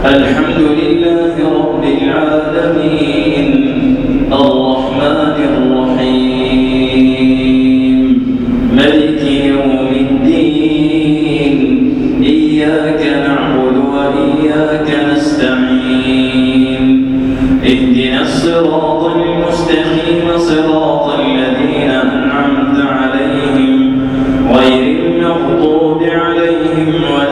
الحمد لله رب العالمين الرحمن الرحيم ملك يوم الدين إياك نعبد وإياك نستعين اهدنا الصراط المستقيم صراط الذين أنعمت عليهم غير المغضوب عليهم ولا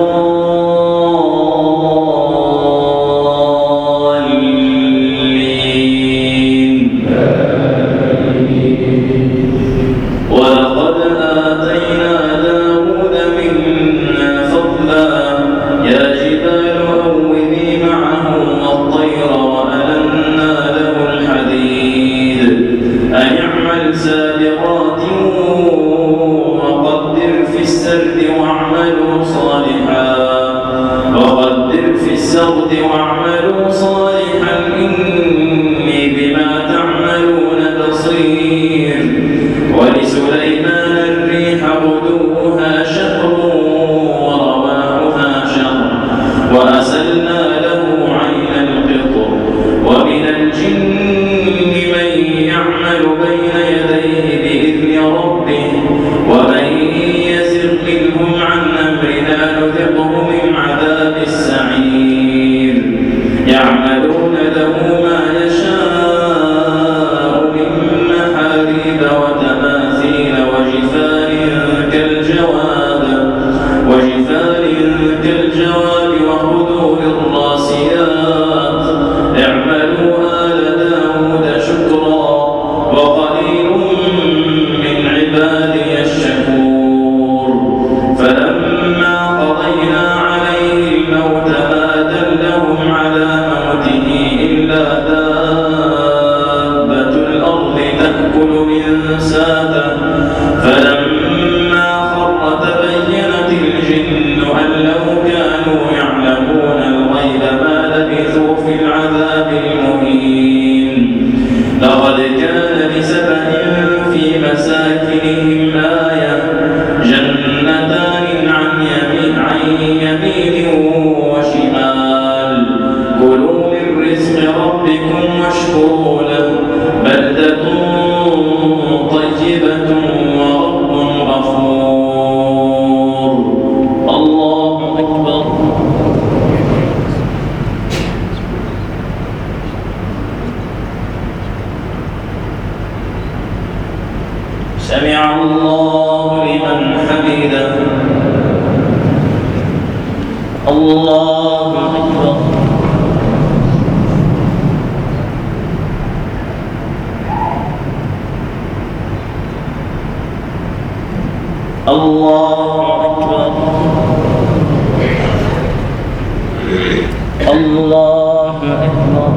الضالين. ولقد آتينا داود منا فضلا يا جبال أوبي معه والطير وألنا له الحديد أن اعمل سابغات وقدر في السرد واعملوا صالحا إني بما تعملون بصير. ولسليمان الريح غدوها شهر ورواحها شهر وأسلنا له عين القطر. ومن الجن من يعمل بين يديه بإذن ربه ومن يزغ منهم عن أمرنا نذقه من عذاب السعير. يعملون له ما يشاء من محاريب وتماثيل وجفان كالجواب وخدور الراسيات. اعملوا آل داود شكرا وقليل من عبادي الشكور. فلما قضينا عليه الموت ما دلهم على موته إلا دابة الأرض تأكل من ساته. فلما خر تبينت الجن أن لو كانوا يعلمون الغيب ما لبثوا في العذاب المهين. لقد كان لسبأ في مساكنهم آية جنتان عن يمين وشمال كلوا من رزق ربكم واشكروا له بلدة طيبة ورب غفور. الله أكبر. سمع الله لمن حمده. الله أكبر. الله أكبر. الله أكبر.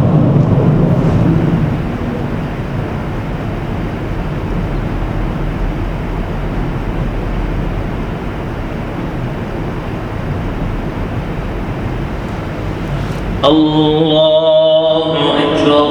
الله أكبر.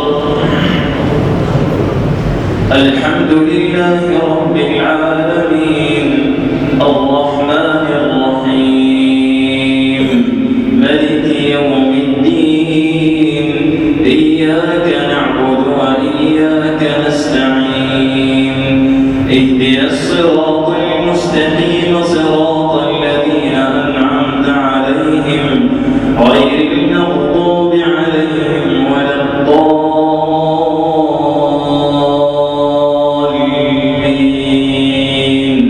الحمد لله رب العالمين الرحمن الرحيم ملك يوم الدين إياك نعبد وإياك نستعين اهدنا الصراط المستقيم صراط الذين أنعمت عليهم غير المغضوب عليهم ولا الضالين.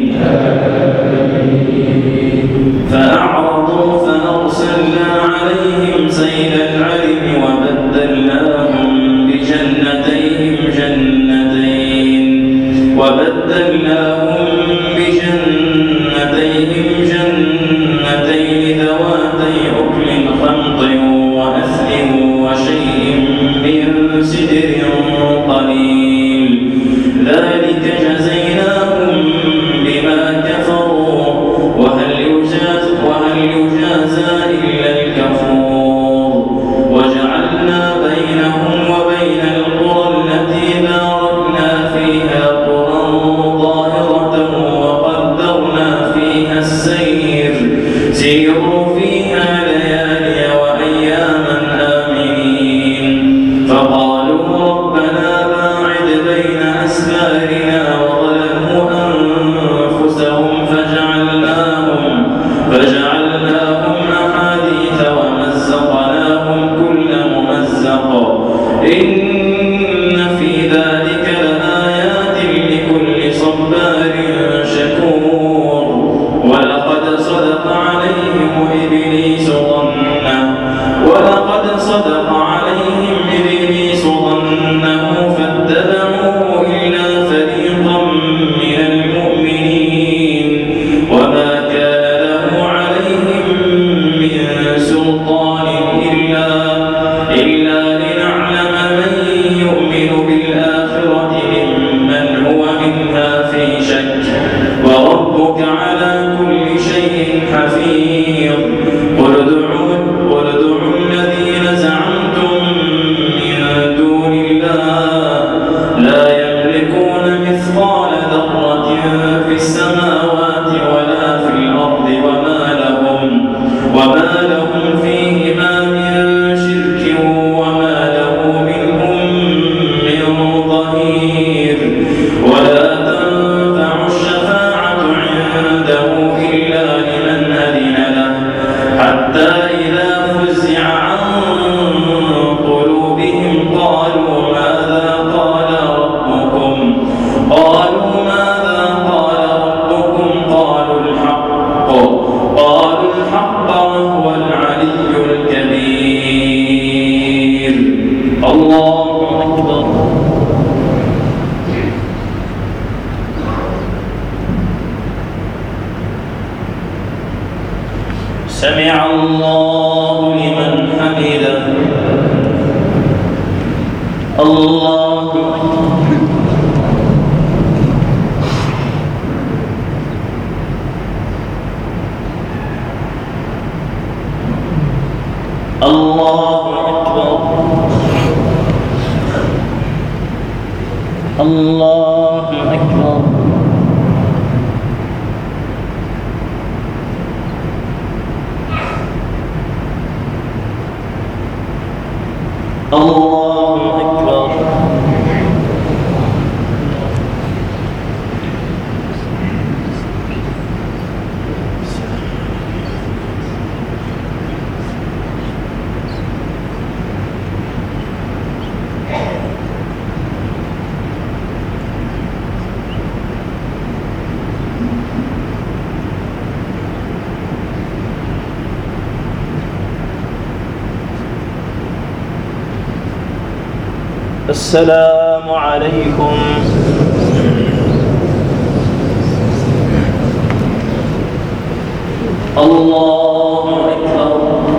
فأعرضوا فأرسلنا عليهم سيل العرم وبدلناهم بجنتين ذواتي أكل خمط وأثل وشيء من سدر قليل ذلك جزيناهم بما كفروا وهل يجازى إلا الكفور. وجعلنا بينهم وبين القرى التي باركنا فيها قرى ظاهرة وقدرنا فيها السير سيروا فيها ليالي وأيام حتى إذا فزع عن قلوبهم قالوا ماذا قال ربكم قالوا الحق وهو العلي الكبير. الله أكبر. سمع الله لمن حمده. الله أكبر. الله أكبر. الله أكبر. الله أكبر. السلام عليكم. الله أكبر.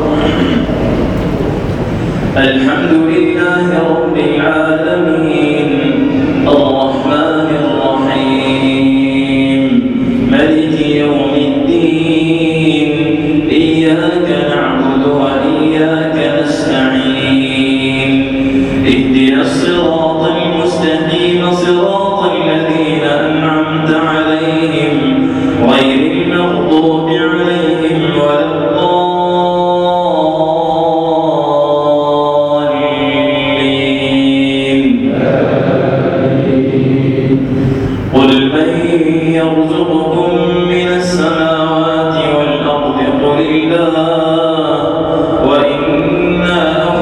الحمد لله رب العالمين الرحمن الرحيم مالك يوم الدين إياك نعبد وإياك نستعين اهدنا الصراط المستقيم صراط الذين أنعمت عليهم غير المغضوب عليهم ولا الضالين. قل من يرزقكم من السماوات والأرض قل الله وإنا أو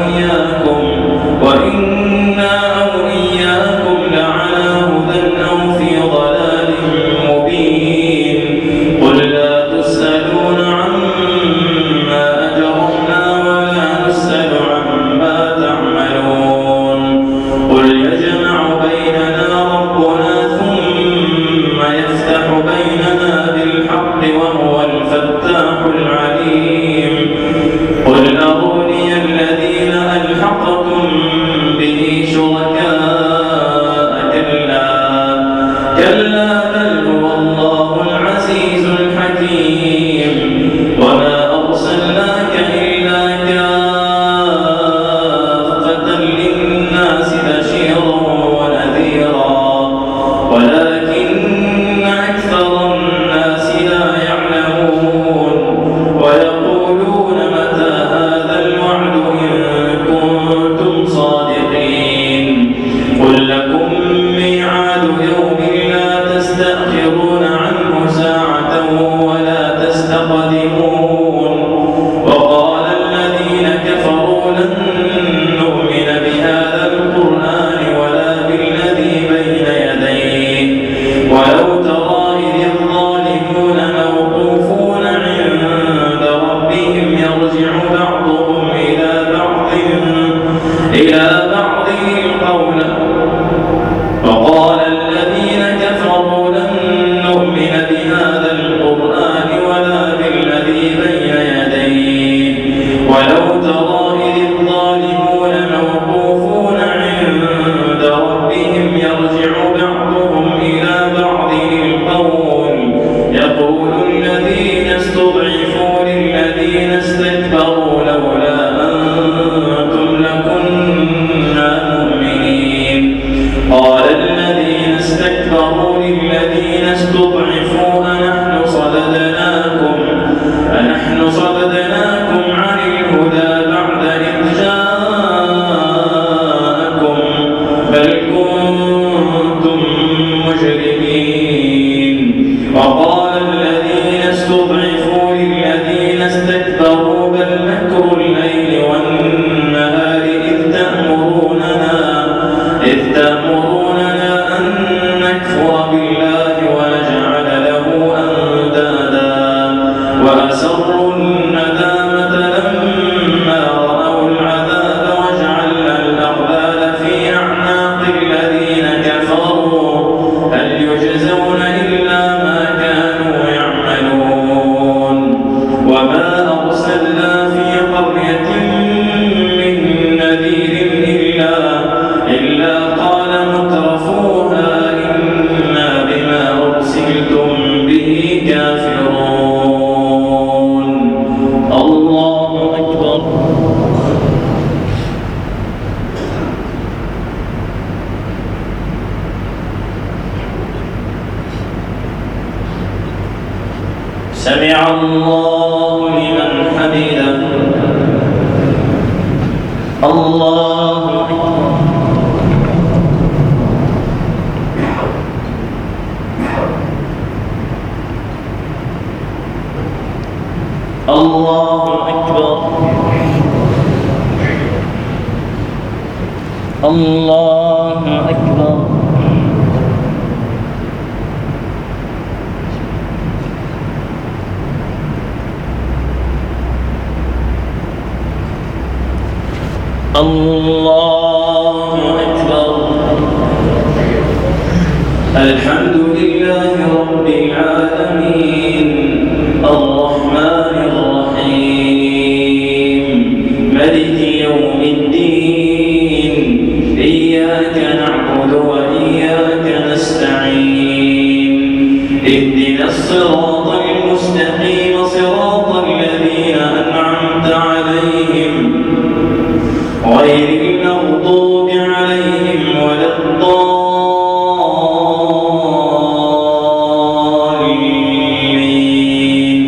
إياكم لعلى هدى أو في ضلال مبين. قل لا تسألون عما أجرمنا ولا نسأل عما تعملون. قل يجمع بيننا ربنا ثم يفتح بيننا بالحق وهو الفتاح العليم. قل أروني الذين ألحقتم به شركاء كلا بل هو الله العزيز الحكيم. وما أرسلناك إلا كافة للناس بشيرا ونذيرا ولكن أكثر الناس لا يعلمون. ويقولون متى هذا الوعد إن كنتم صادقين. قل لكم ميعاد يوم لا تستأخرون عنه ساعة ولا تستقدمون. وقال الذين كفروا لن نؤمن بهذا القرآن ولا بالذي بين يديه ولو ترى إذ الظالمون موقوفون عند ربهم يرجع بعضهم إلى بعض القول. وقال الذين كفروا لن نؤمن بهذا القرآن ولا بالذي بين يديه ولو ترى إذ الظالمون موقوفون عند ربهم يرجع بعضهم إلى بعض القول. يقول الذين استضعفوا للذين استكبروا لولا أنتم لكنا مؤمنين. قال الذين استكبروا للذين استضعفوا أنحن صددناكم عن الهدى وما أرسلنا في قرية من نذير إلا قال مترفوها إنا بما أرسلتم به كافرون. الله أكبر. سمع الله لمن حمده. الله أكبر. الله أكبر. الله أكبر. الله أكبر. الحمد لله رب العالمين الرحمن الرحيم مالك يوم الدين إياك نعبد وإياك نستعين اهدنا الصراط المستقيم صراط الذين أنعمت عليهم غير المغضوب عليهم ولا الضالين.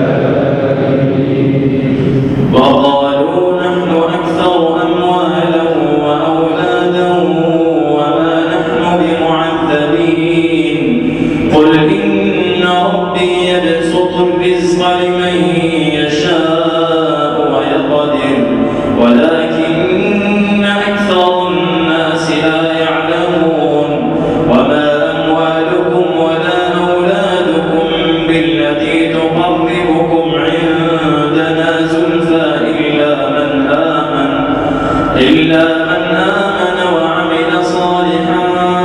وقالوا نحن أكثر أموالا وأولادا وما نحن بمعذبين قل إن ربي يبسط الرزق لمن يشاء ويقدر ولكن أكثر الناس لا يعلمون. وما أموالكم ولا أولادكم بالتي تقربكم عندنا زلفى إلا من آمن وعمل صالحا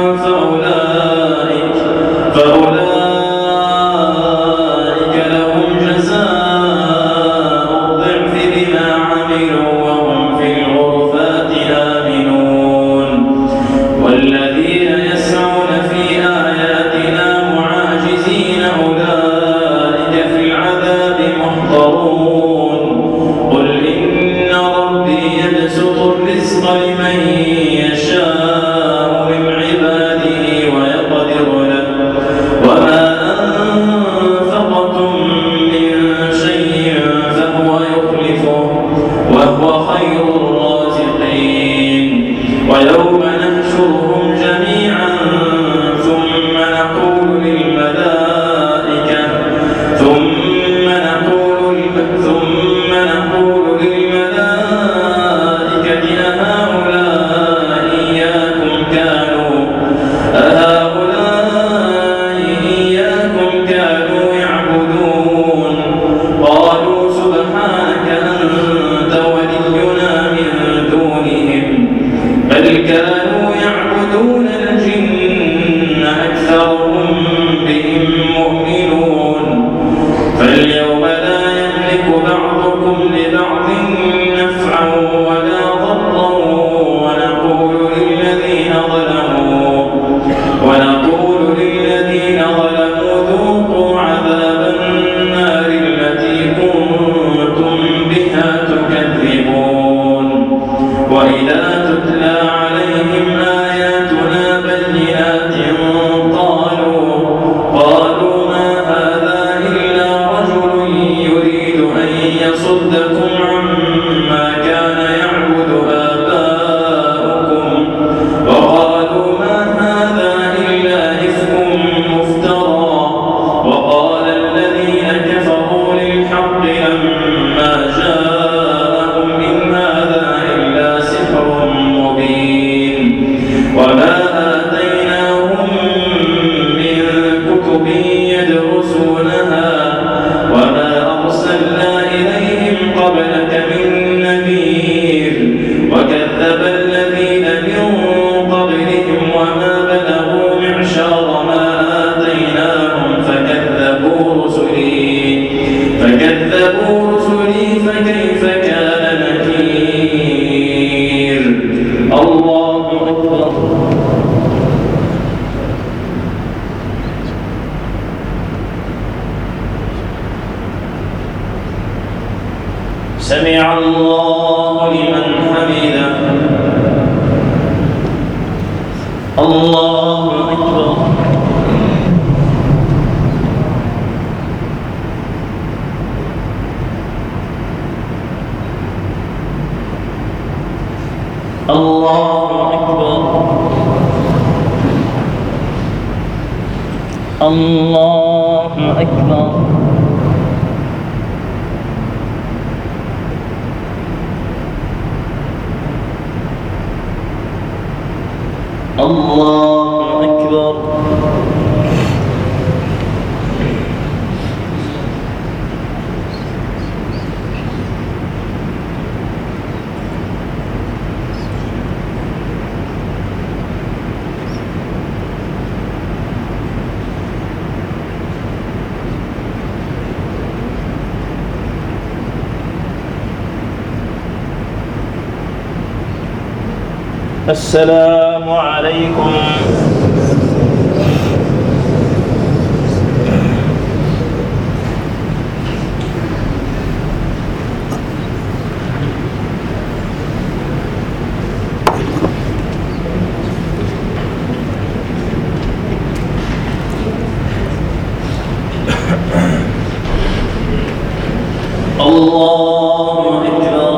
فأولئك لهم جزاء الضعف بما عملوا وهم في الغرفات آمنون. والذين يسعون في آياتنا معاجزين أولئك في العذاب محضرون. قل إن ربي يبسط الرزق لمن يشاء من عباده ويقدر له وما أنفقتم من شيء فهو يخلفه وهو خير الرازقين. ويوم نحشرهم جميعا ثم نقول للملائكة أهؤلاء إياكم كانوا يعبدون قالوا سبحانك أنت ولينا من دونهم بل كانوا يعبدون الجن أكثرهم بهم مؤمنون. فاليوم لا يملك بعضكم لبعض نفعا ولا ضرا ونقول للذين ظلموا ذوقوا عذاب النار التي كنتم بها تكذبون. وإذا تتلى عليهم آياتنا بينات قالوا ما هذا إلا رجل يريد أن يصدكم عما كان يعبد آباؤكم وقالوا ما هذا إلا إفك مفترى. وقال الذين كفروا للحق لما جاءهم إن هذا إلا سحر مبين. وما آتيناهم من كتب يدرسونها وما أرسلنا إليهم قبلك من نذير وكذب الذين من قبلهم وما بلغوا معشار ما آتيناهم فكذبوا سمع الله لمن حمده. الله أكبر. الله أكبر. الله أكبر. الله أكبر. السلام عليكم. الله أكبر.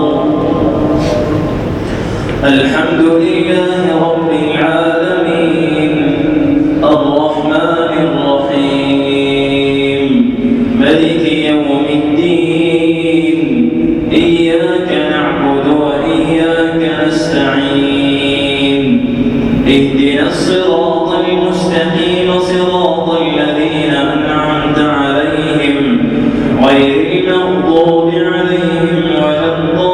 الحمد لله رب العالمين الرحمن الرحيم ملك يوم الدين إياك نعبد وإياك نستعين اهدنا الصراط المستقيم صراط الذين أنعمت عليهم غير المغضوب عليهم ولا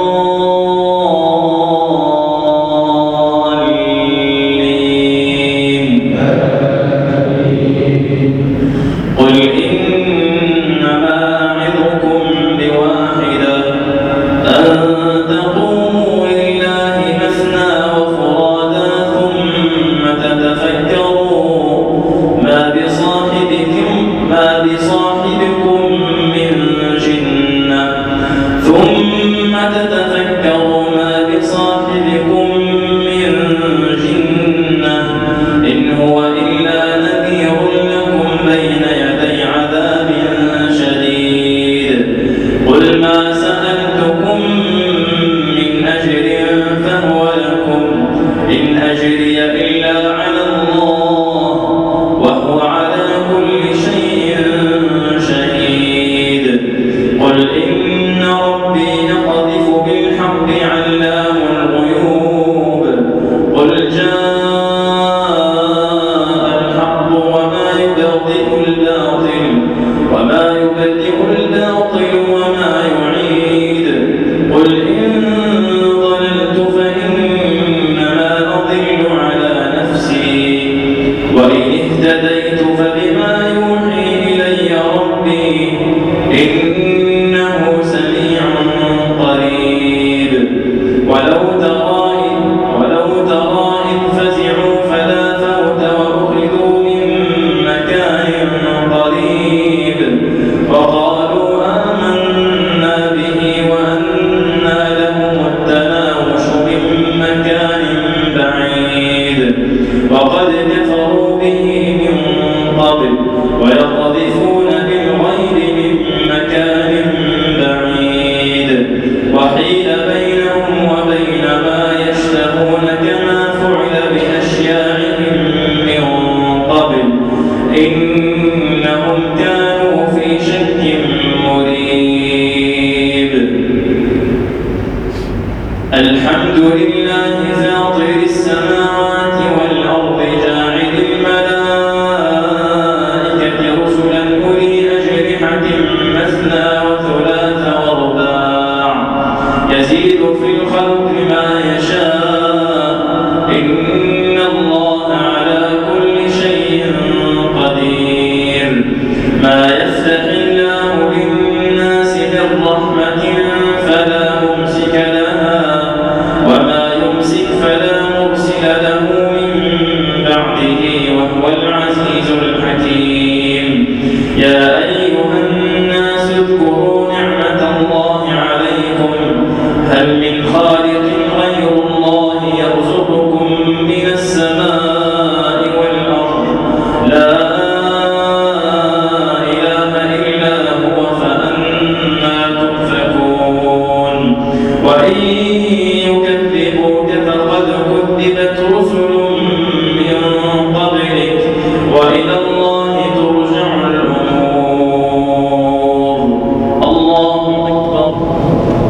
الضالين. قل إنما أعظكم بواحدة أن تقوموا لله مثنى وفرادا ثم تتفكروا ما بصاحبكم من جنة ثم تتفكروا ما بصاحبكم من جنة إن هو إلا نذير لكم بين يدي عذاب شديد. قل ما سألتكم من أجر فهو لكم إن أجري إلا على الله وهو على كل شيء شهيد. قل إن ربي يقذف بالحق علام الغيوب. قل جاء الحق وما يبدئ الباطل وما يعيد. قل إن ضللت فإنما أضل على نفسي وإن اهتديت فبما يوحي إلي ربي إنه سميع قريب. ولو ترى إذ فزعوا فلا فوت وأخذوا من مكان قريب وقالوا آمنا به وأنى لهم التناوش من مكان بعيد وقد كفروا به من قبل ويقذفون بالغيب من مكان بعيد وحيل بينهم وبين ما يشتهون كما فعل بأشياعهم من قبل إنهم كانوا في شك مريب. الحمد لله فاطر السماوات والأرض جاعل الملائكة رسلا أولي أجنحة مثنى وثلاث ورباع يزيد في الخلق ما يشاء إن الله على كل شيء قدير. ما يفتح الله للناس من رحمة فلا ممسك لها وما يمسك فلا مرسل له من بعده وهو العزيز الحكيم. يا أيها الناس اذكروا نعمة الله عليكم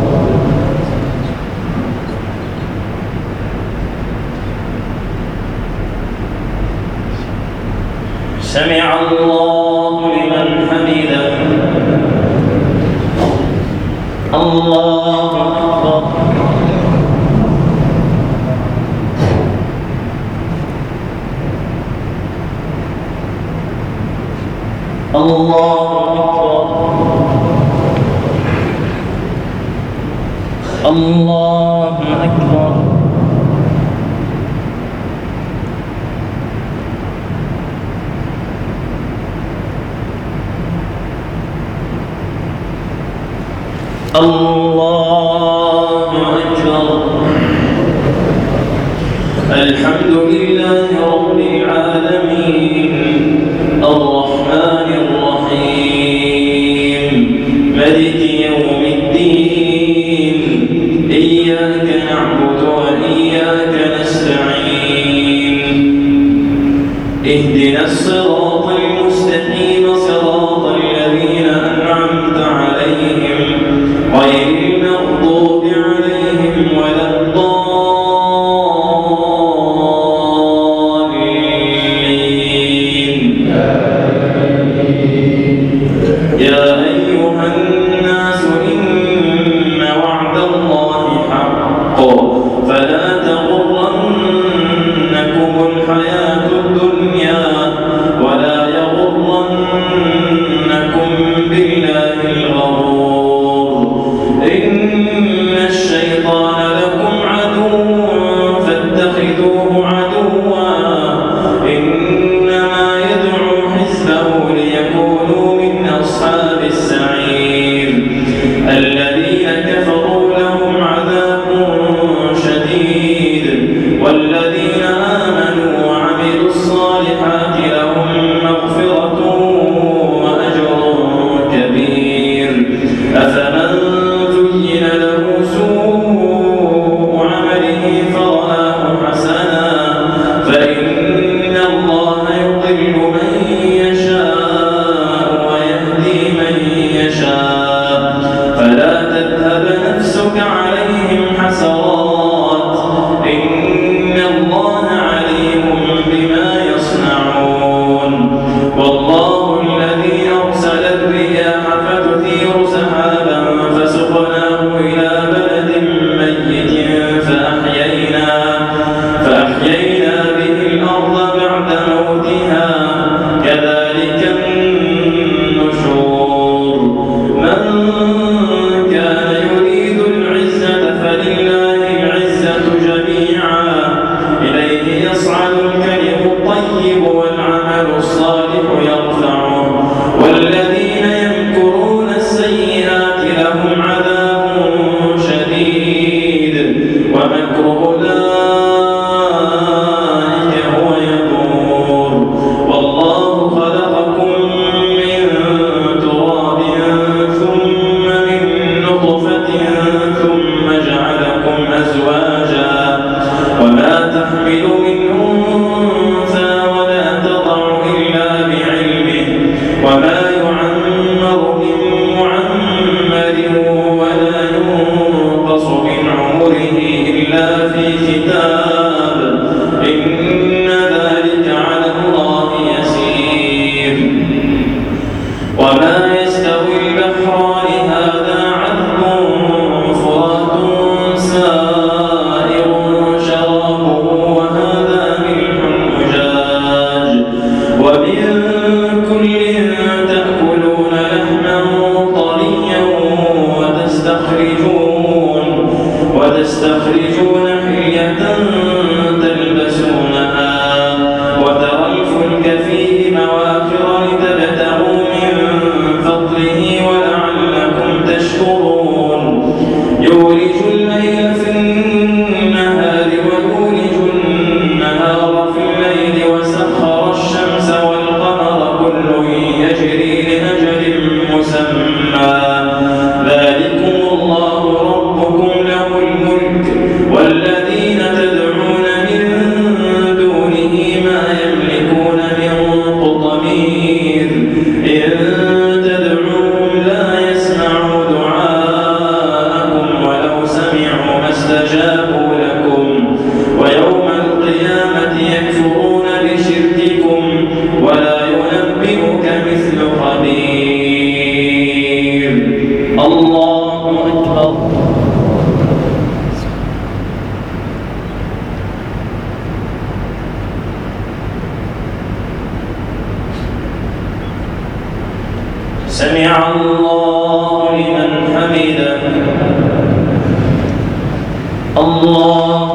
سمع الله لمن حمده. الله أكبر. الله أكبر. الله أكبر. الله أكبر. الحمد لله رب العالمين الرحمن الرحيم مالك يوم الدين إياك نعبد وإياك نستعين اهدنا الصراط المستقيم صراط الذين أنعمت عليهم غير المغضوب عليهم ولا الضالين. يا أيها الناس إن وعد الله حق فلا تغرنكم الحياة الدنيا ولا يغرنكم بالله الغرور. إن الشيطان لكم عدو فاتخذوه عدوا إنما يدعو حزبه ليكونوا من أصحاب السعير. الذين كفروا لهم عذاب شديد والذين آمنوا وعملوا الصالحات لهم مغفرة وأجر كبير. أفمن زين له سوء عمله فرآه حسنا فإن الله يضل من يشاء ويهدي من يشاء فلا تذهب نفسك عليهم حسرات إن الله عليم بما يصنعون. والله الذي أرسل الرياح فتثير سحابا فسقناه إلى بلد ميت فأحيينا به الأرض بعد موتها كذلك النشور. من كان يريد العزة فلله العزة جميعا إليه يصعد الكلم الطيب والعمل الصالح يرفعه والذين يمكرون السيئات لهم عذاب شديد ومكر أولئك هو يبور. والله خلقكم من تراب ثم من نطفة ثم جعلكم أزواجا وما تحمل من أنثى ولا تضع إلا بعلمه وما يعمر من معمر ولا ينقص من عمره إلا في كتاب إن ذلك على الله يسير. وما يستوي البحران هذا عذب فرات سائر شرابه وهذا ملح أجاج ومن كل تأكلون لحما طريا وتستخرجون حلية تلبسونها وترى الفلك فيه مواخر لتبتغوا من فضله ولعلكم تشكرون. يولج الليل في النهار ويولج النهار في الليل وسخر الشمس والقمر كل يجري لأجل مسمى ذلكم الله ربكم له الملك استجابوا لكم ويوم القيامة يكفرون بشرككم ولا ينبئك مثل خبير. الله أكبر. سمع الله لمن حمده. الله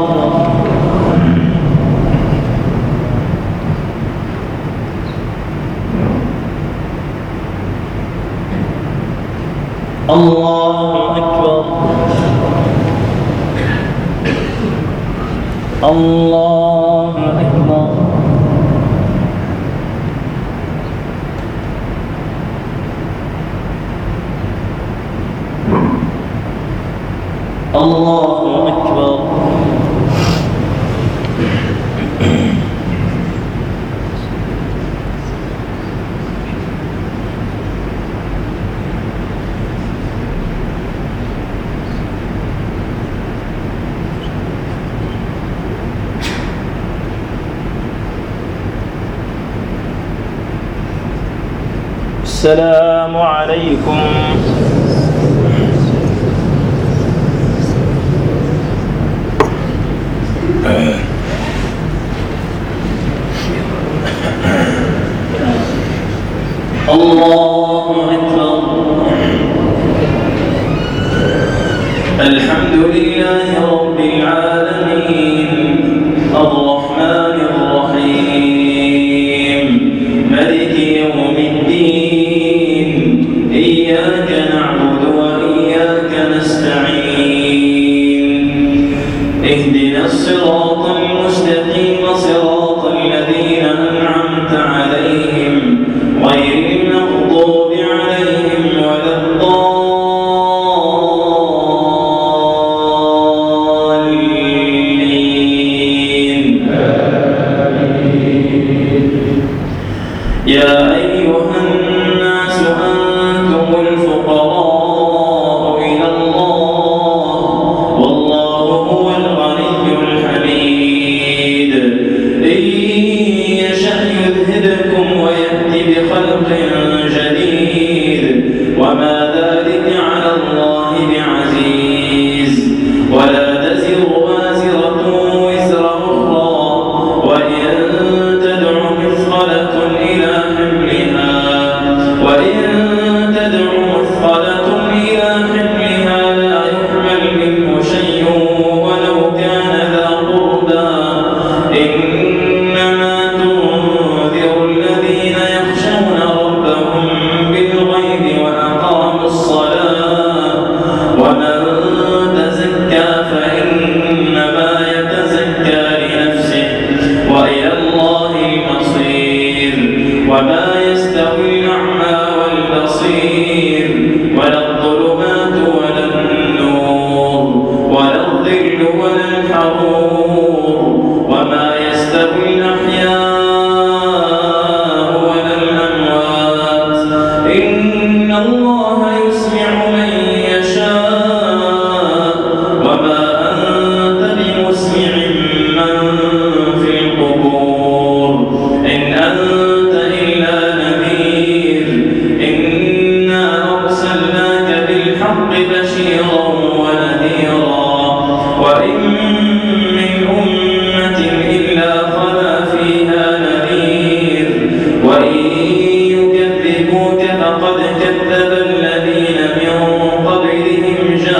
أكبر. الله أكبر. الله أكبر. السلام عليكم. الله أكبر. الحمد لله رب العالمين الرحمن الرحيم مالك يوم الدين إياك نعبد وإياك نستعين اهدنا الصراط المستقيم صراط الذين أنعمت عليهم غير المغضوب عليهم ولا الضالين. يا أيها الناس أنتم الفقراء إلى الله والله هو الغني الحميد. إن يشأ يذهبكم ويأتي بخلق جديد وما ذلك على الله بعزيز. ولا تزر وازرة وزر أخرى وإن تدع مثقلة إلى حملها لا يحمل منه شيء ولو كان ذا قربى. إنما تنذر الذين يخشون ربهم بالغيب وأقاموا الصلاة ومن تزكى فإنما يتزكى لنفسه وإلى الله المصير. وما يستوي الأعمى والبصير ولا الظلمات ولا النور ولا الظل ولا الحرور وما يستوي الأحياء ولا الأموات. إن الله يسمع من يشاء وما أنت بمسمع من في القبور إن أنت إلا نذير. إنا أرسلناك بالحق بشيرا ونذيرا وإن من أمة إلا خلا فيها نذير. وإن يكذبوك فقد كذب الذين من قبلهم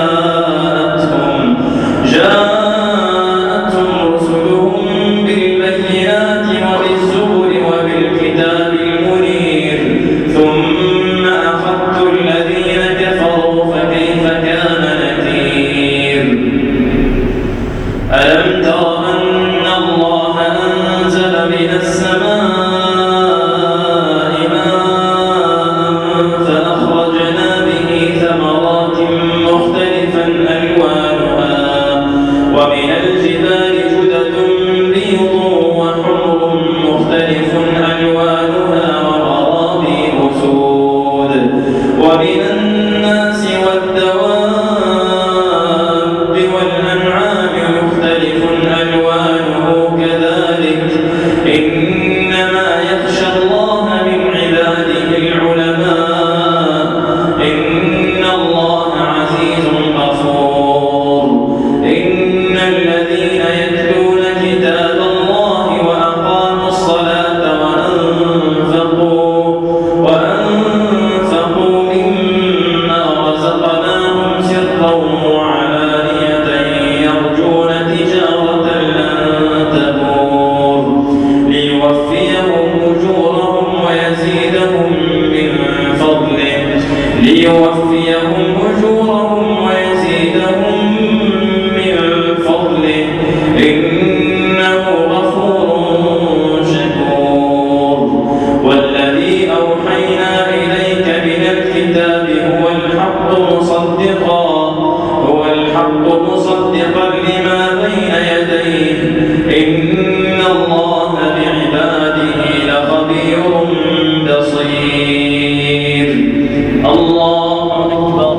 جاءتهم رسلهم بالبينات وبالزبر وبالكتاب المنير ثم أخذت الذين كفروا فكيف كان نكير. ألم تر أن الله أنزل من السماء ماء فأخرجنا به ثمرات مختلفا ألوانها ومن الجبال جدد بيض وحمر مختلف ألوانها وغرابيب سود ومن الناس والدواب والأنعام وعلانية يرجون تجارة لن تبور ليوفيهم أجورهم ويزيدهم من فضله إنه غفور شكور والذي أوحينا إليك من الكتاب هو الحق مصدقا لما بين يديه إن الله بعباده لخبير بصير الله أكبر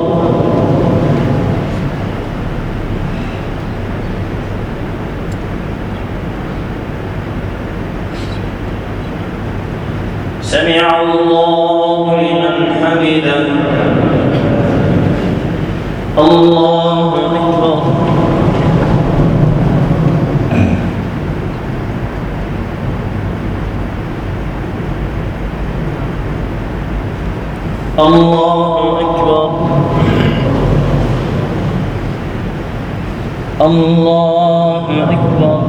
سمع الله لمن حمده الله أكبر الله أكبر الله أكبر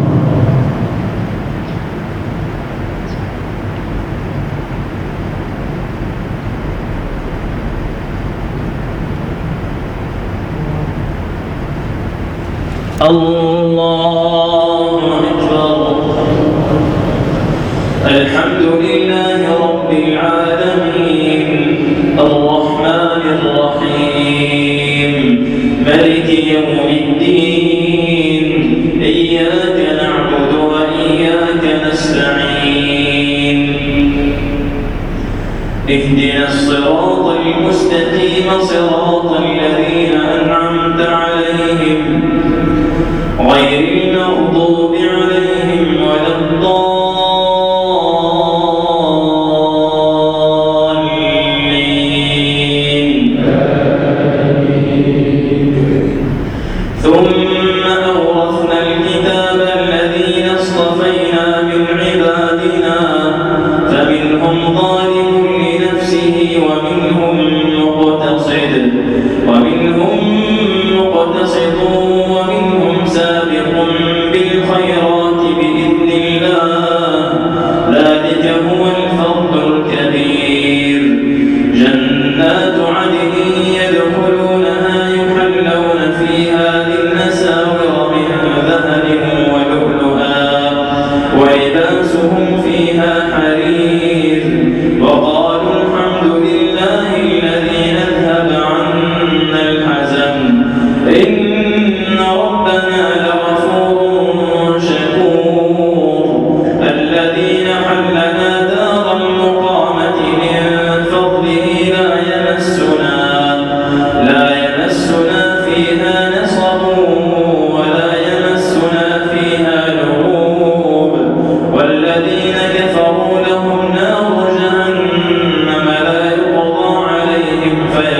الله أكبر الحمد لله رب العالمين الرحمن الرحيم مالك يوم الدين إياك نعبد وإياك نستعين اهدنا الصراط المستقيم صراط الذين أنعمت عليهم غير المغضوب عليهم ولا الضالين ثم أورثنا الكتاب الذين اصطفينا من عبادنا فمنهم ظالم لنفسه ومنهم مقتصد ومنهم سابق بالخيرات بإذن الله ذلك هو الفضل الكبير جنات عدن يدخلونها يحلون فيها من أساور من ذهب ولؤلؤا ولباسهم فيها حرير وقالوا الحمد لله الذي أذهب عنا الحزن إن ربنا لغفور شكور الذين حلنا دار المقامة من فضله لا يمسنا فيها نصب ولا يمسنا فيها لغوب والذين كفروا لهم نار جهنم لا يقضى عليهم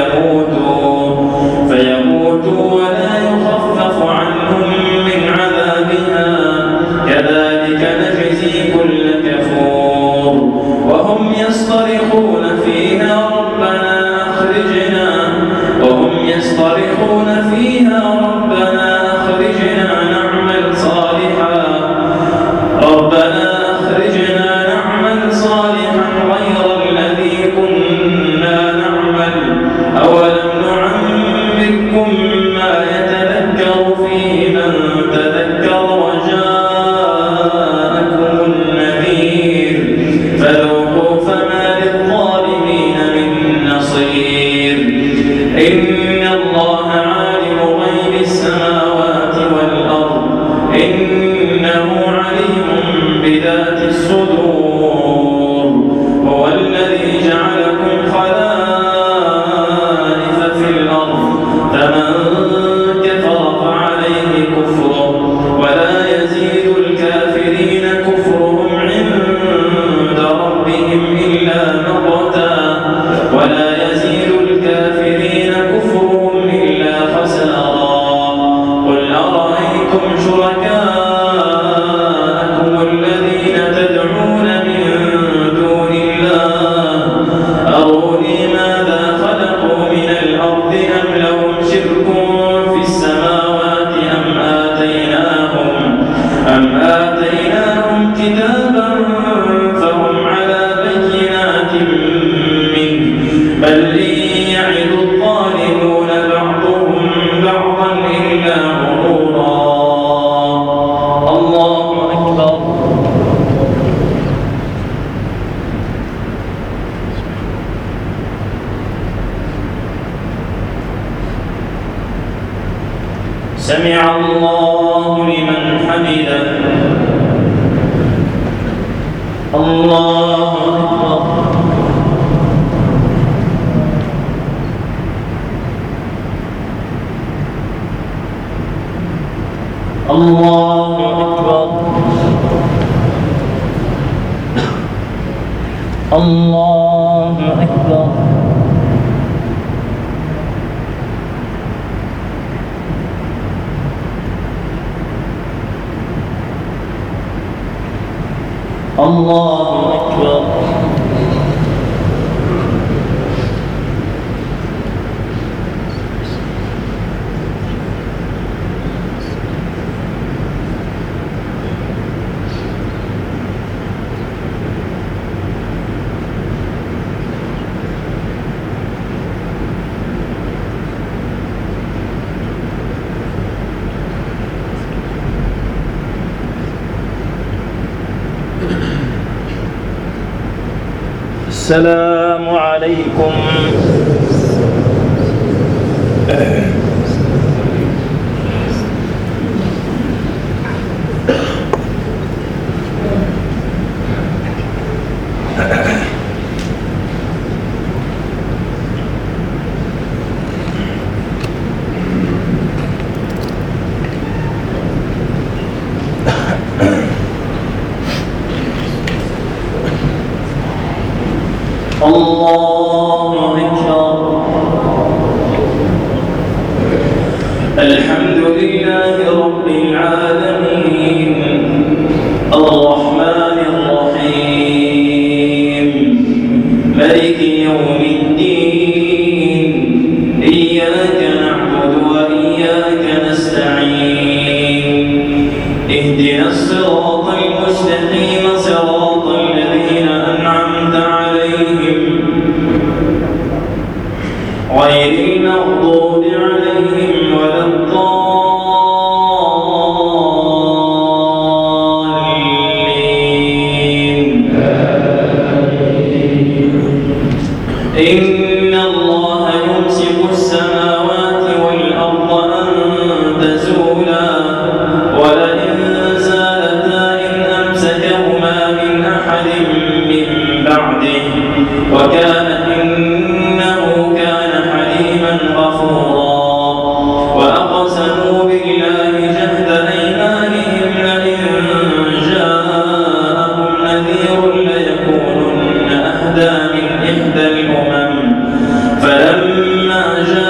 فيموتوا ولا يخفف عنهم من عذابها كذلك نجزي كل كفور وهم يصطرخون فيها ربنا أخرجنا نعمل صالحا غير الذي كنا نعمل أولم نعمركم ما يتذكر فيه من تذكر وجاءكم النذير فذوقوا فما للظالمين من نصير إن الله عالم غيب سمع الله لمن حمده. الله أكبر. الله أكبر. الله أكبر. الله أكبر. السلام عليكم. الله أكبر. الحمد لله رب العالمين الرحمن الرحيم مالك يوم الدين إياك نعبد وإياك نستعين اهدنا الصراط المستقيم صراط الذين أنعمت عليهم غير المغضوب عليهم ولا الضالين. إن الله يمسك السماوات والأرض أن تزولا ولئن زالتا إن أمسكهما من أحد من بعده وكان إنه كان حليما غفورا. وأقسموا بالله جهد أيمانهم لئن جاءهم نذير ليكونن أهدى من إحدى الأمم فلما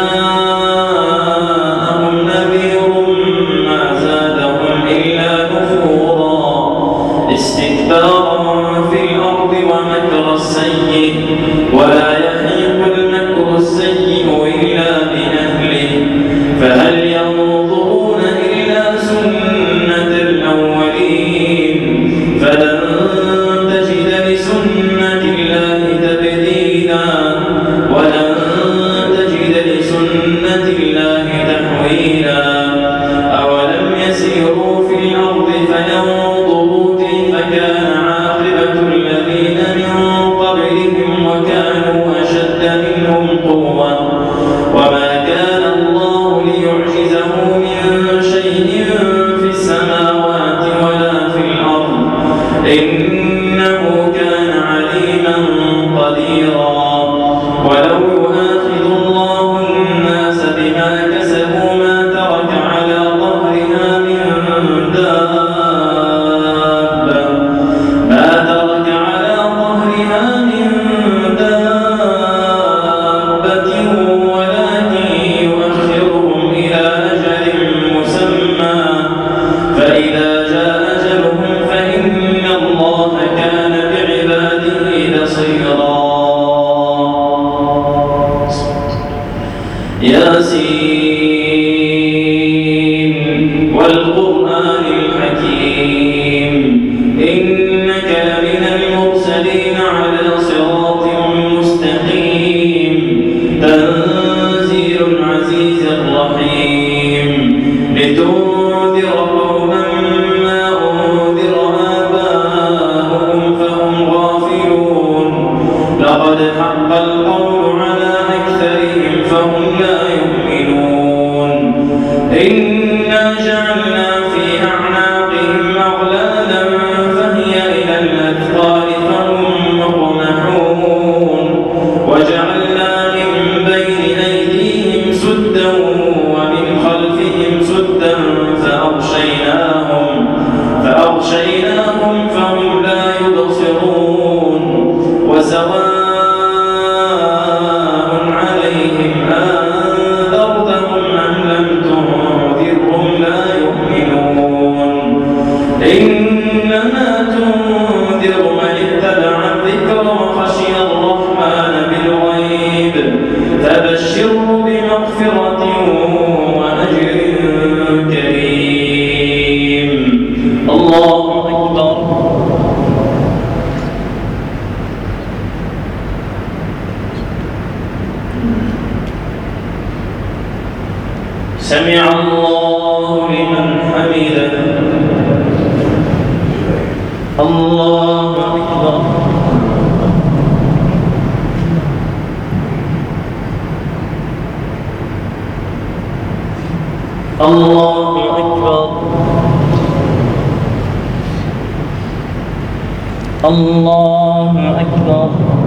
جاءهم نذير ما زادهم إلا نفورا استكبارا في الأرض ومكر السيء ولا يحيق المكر السيء إلا بأهله فهل ينظرون إلا سنة الأولين فلن تجد لسنة الله تبديلا ولن تجد لسنة الله تحويلا. أولم يسيروا في الأرض فينظروا كيف كان عاقبة الذين من قبلهم وكانوا أشد منهم قوة وما كان الله ليعجزه من شيء في السماوات ولا في الأرض إنه كان عليما قديرا. ولو يؤاخذ الله الناس بما كسبوا ما ترك على ظهرها من دابة ولكن يؤخرهم إلى أجل مسمى فإذا جاء أجلهم فإن الله كان بعباده بصيرا. ياسين والقرآن الحكيم إنك لمن المرسلين على صراط مستقيم تنزيل العزيز الرحيم لتنذر قوما ما أنذر آباؤهم فهم غافلون لقد حق القول على أكثرهم فهم لا يؤمنون. إنا جعلنا في أعناقهم أغلالا فهي إلى الأذقان فهم مقمحون وجعلنا من بين أيديهم سدا ومن خلفهم سدا فأغشيناهم فهم لا يبصرون وسواء عليهم أنذرتهم أم لم تنذرهم لا يؤمنون إنما تنذر من اتبع الذكر وخشي الرحمن بالغيب فبشره بمغفرة وأجر كريم. الله أكبر. سمع الله لمن حمده. الله أكبر. الله أكبر. الله أكبر.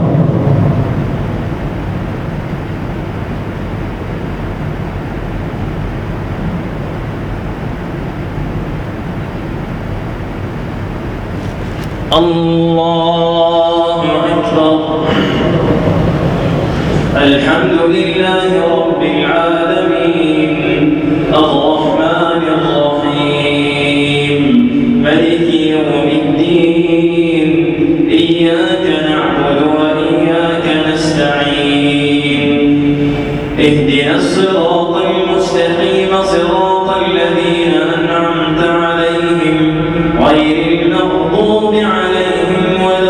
الله أكبر. الحمد لله رب العالمين الرحمن الرحيم مالك يوم الدين إياك نعبد وإياك نستعين اهدنا الصراط المستقيم صراط الذين أنعمت عليهم غير المغضوب عليهم ولا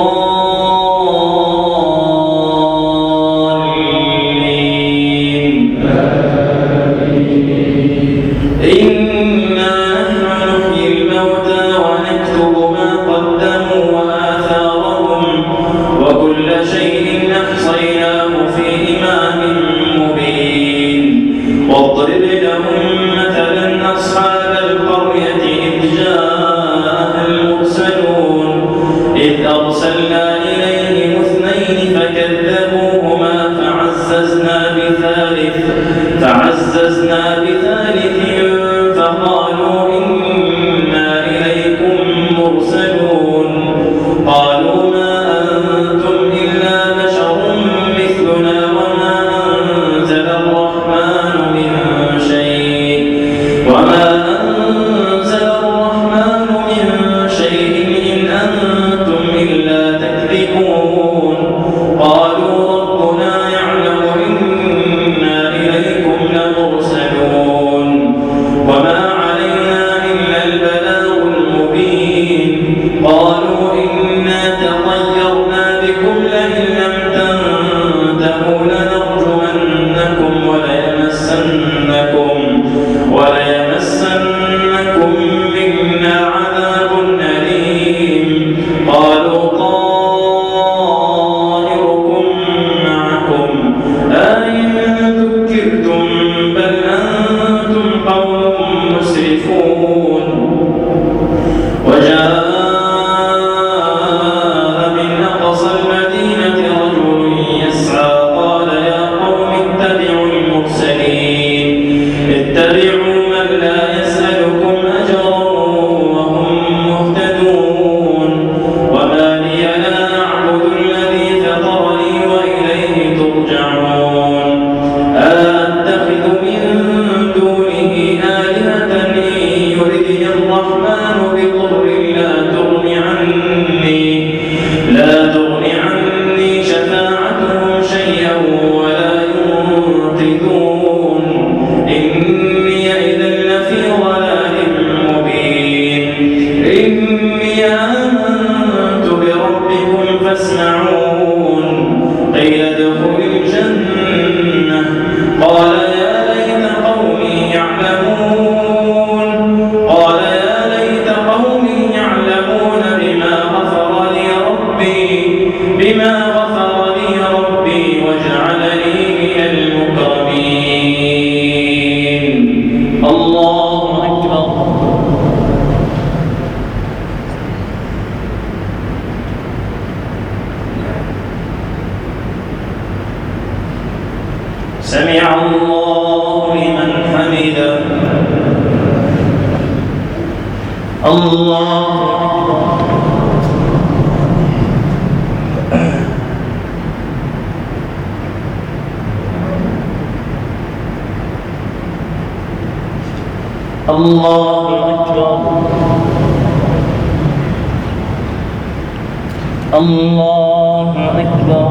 الضالين. إنا نحن نحيي الموتى ونكتب ما قدموا وآثارهم وكل شيء أحصيناه في إمام مبين. واضرب لهم مثلا أصحاب القرية إذ جاءها المرسلون إذ أرسلنا إليهم اثنين فكذبوهما فعززنا بثالث فقالوا إنا إليكم مرسلون. قالوا ما أنتم إلا بشر مثلنا وما أنزل الرحمن من شيء إن أنتم إلا تكذبون. قالوا ربنا يعلم إنا إليكم لمرسلون وما علينا إلا البلاغ المبين. قالوا إنا تطيرنا بكم لئن لم تنتهوا لنرجمنكم وليمسنكم منا عذاب أليم. قالوا طائركم معكم أئن ذكرتم بل أنتم قوم مسرفون. وجاء من أقصى المدينة رجل يسعى قال يا قوم اتبعوا المرسلين اتبعوا من الله أكبر. الله أكبر.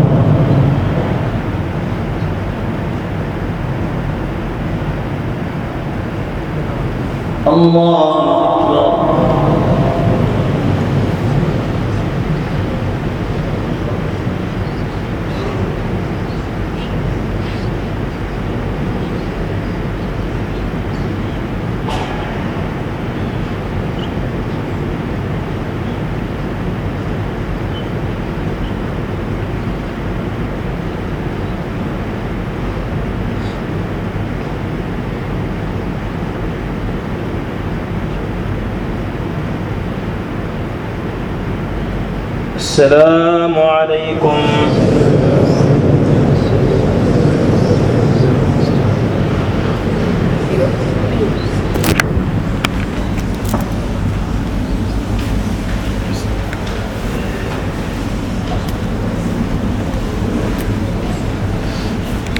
الله أكبر. السلام عليكم.